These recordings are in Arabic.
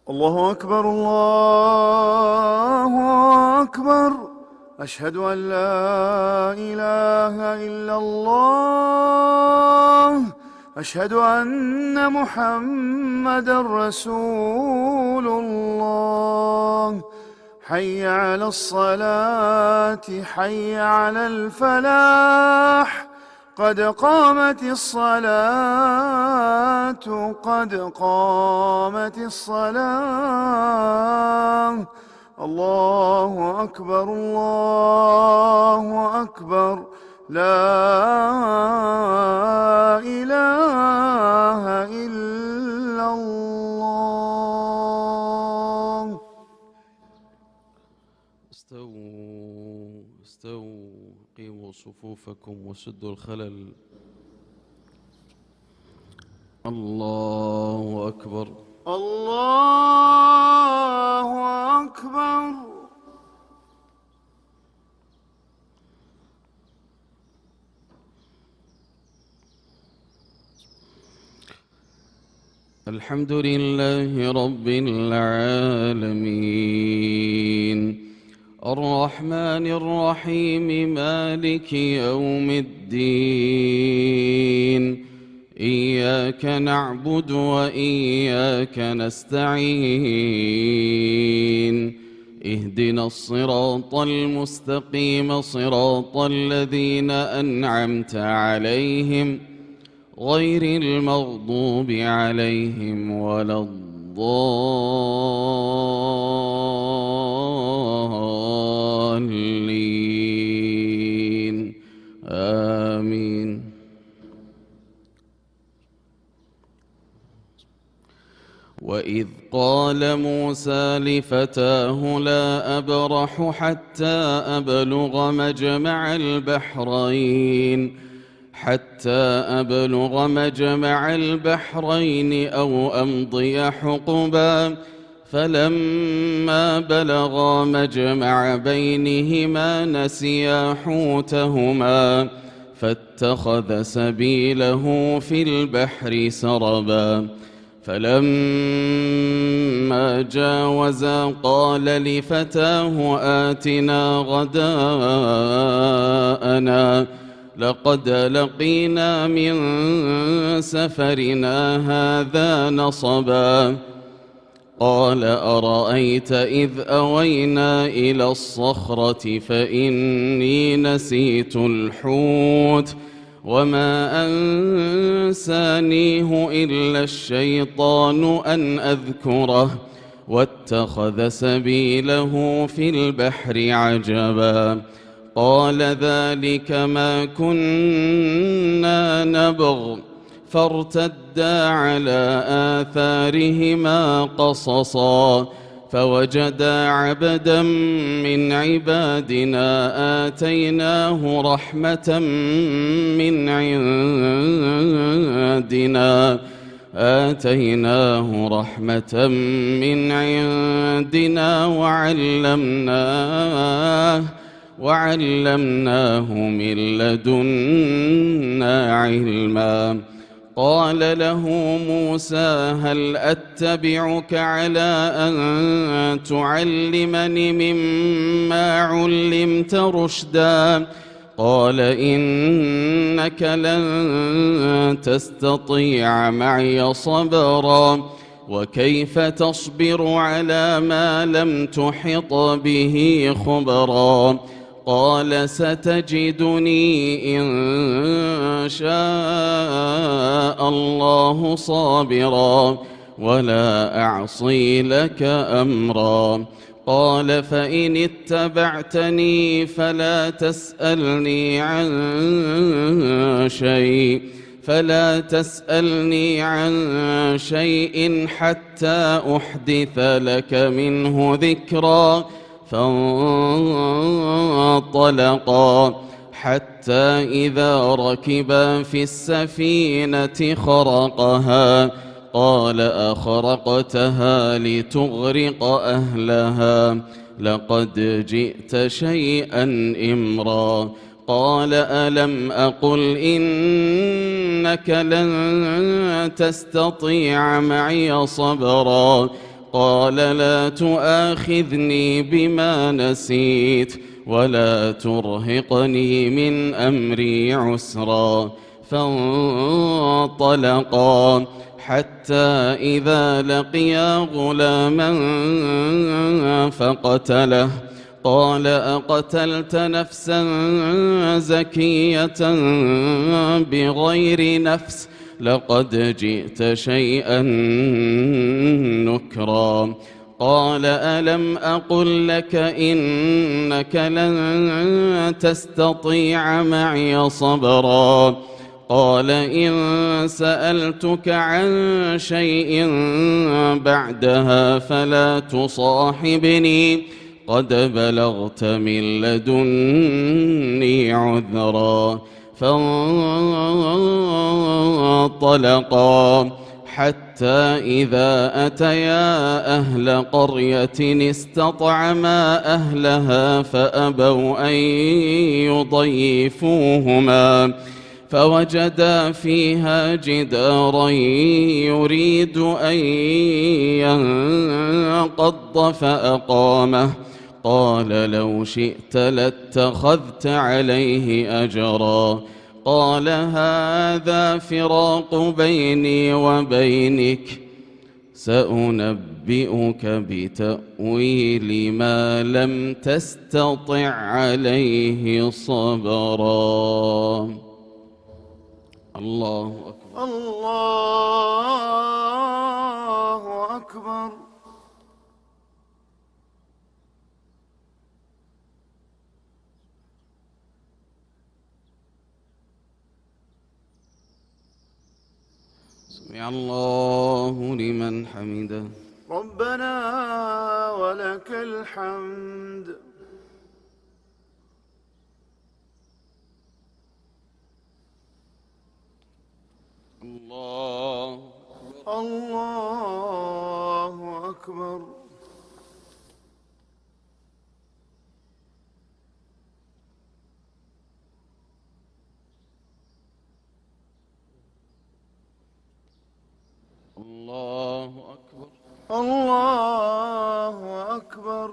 الله أكبر الله أكبر. أشهد أن لا إله إلا الله. أشهد أن محمدًا رسول الله. حي على الصلاة حي على الفلاح. قد قامت الصلاة قد قامت الصلاة. الله أكبر الله أكبر. لا إله إلا الله. استووا استووا، قيموا صفوفكم وسدوا الخلل. الله أكبر الله أكبر. الحمد لله رب العالمين، الرحمن الرحيم، مالك يوم الدين. إياك نعبد وإياك نستعين. اهدنا الصراط المستقيم، صراط الذين أنعمت عليهم غير المغضوب عليهم ولا الضالين. آمين. وإذ قال موسى لفتاه لا أبرح حتى أبلغ مجمع البحرين أو أمضي حقبا. فلما بلغا مجمع بينهما نسيا حوتهما فاتخذ سبيله في البحر سربا. فلما جاوزا قال لفتاه آتنا غداءنا لقد لقينا من سفرنا هذا نصبا. قال أرأيت إذ أوينا إلى الصخرة فإني نسيت الحوت وما أنسانيه إلا الشيطان أن أذكره واتخذ سبيله في البحر عجبا. قال ذلك ما كنا نبغ فارتدا على آثارهما قصصا. فوجدا عبدا من عبادنا آتيناه رحمة من عندنا وعلمناه من لدنا علما. قال له موسى هل أتبعك على أن تعلمني مما علمت رشدا؟ قال إنك لن تستطيع معي صبرا وكيف تصبر على ما لم تحط به خبرا. قال ستجدني إن شاء الله صابرا ولا أعصي لك أمرا. قال فإن اتبعتني فلا تسألني عن شيء حتى أحدث لك منه ذكرا. فانطلقا حتى إذا ركبا في السفينة خرقها. قال أخرقتها لتغرق أهلها لقد جئت شيئا إمرا. قال ألم أقل إنك لن تستطيع معي صبرا. قال لا تؤاخذني بما نسيت ولا ترهقني من أمري عسرا. فانطلقا حتى إذا لقيا غلاما فقتله قال أقتلت نفسا زكية بغير نفس لقد جئت شيئا نكرا. قال ألم أقل لك إنك لن تستطيع معي صبرا. قال إن سألتك عن شيء بعدها فلا تصاحبني قد بلغت من لدني عذرا. فانطلقا حتى إذا أتيا أهل قرية استطعما أهلها فأبوا أن يضيفوهما فوجدا فيها جدارا يريد أن ينقض فأقامه. قال لو شئت لاتخذت عليه أجرا. قال هذا فراق بيني وبينك سأنبئك بتأويل ما لم تستطع عليه صبرا. الله أكبر. الله أكبر. سمع الله لمن حمده. ربنا ولك الحمد. الله الله أكبر. الله أكبر. الله أكبر.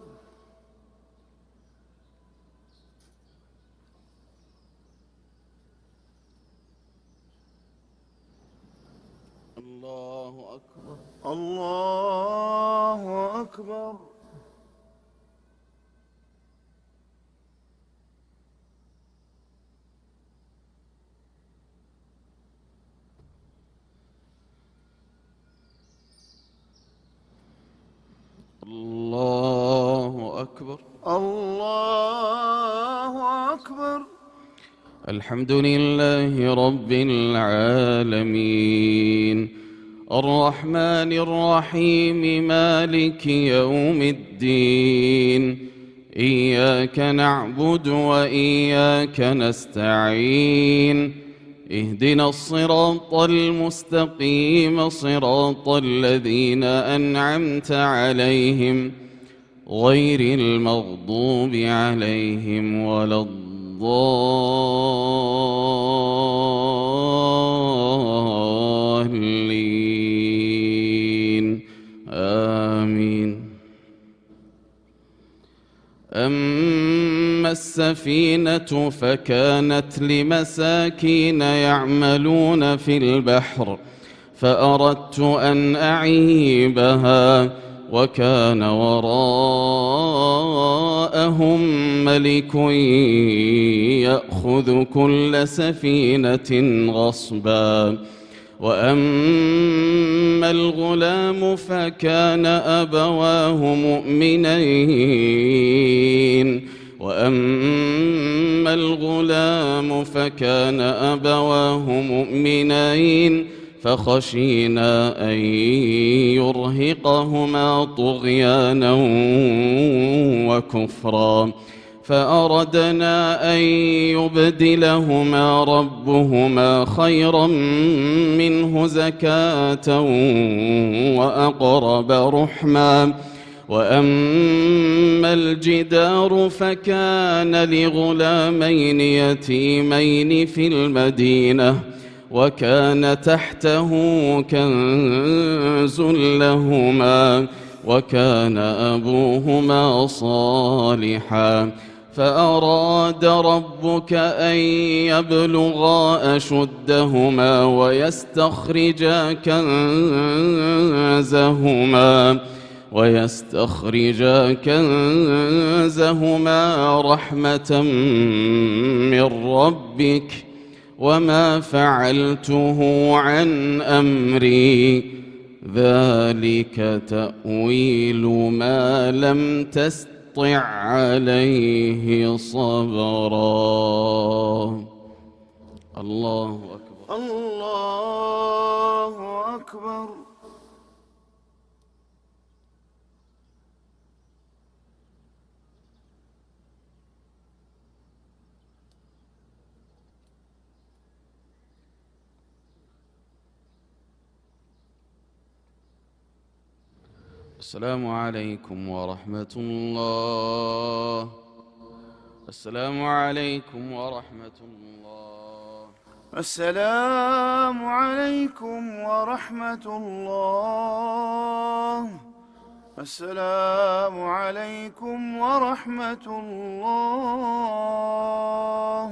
الله أكبر. الله أكبر. الله أكبر. الله أكبر. الحمد لله رب العالمين الرحمن الرحيم مالك يوم الدين إياك نعبد وإياك نستعين اهدنا الصراط المستقيم صراط الذين أنعمت عليهم غير المغضوب عليهم ولا الضالين آمين. أما السفينة فكانت لمساكين يعملون في البحر فأردت أن أعيبها وكان وراءهم ملك يأخذ كل سفينة غصبا. وأما الغلام فكان أبواه مؤمنين فخشينا أن يرهقهما طغيانا وكفرا فأردنا أن يبدلهما ربهما خيرا منه زكاة وأقرب رحما. وأما الجدار فكان لغلامين يتيمين في المدينة وكان تحته كنز لهما وكان أبوهما صالحا فأراد ربك أن يبلغا أشدهما ويستخرجا كنزهما رحمة من ربك وما فعلته عن أمري ذلك تأويل ما لم تستطع عليه صبرا. الله أكبر. الله أكبر. السلام عليكم ورحمة الله. السلام عليكم ورحمة الله. السلام عليكم ورحمة الله. السلام عليكم ورحمة الله.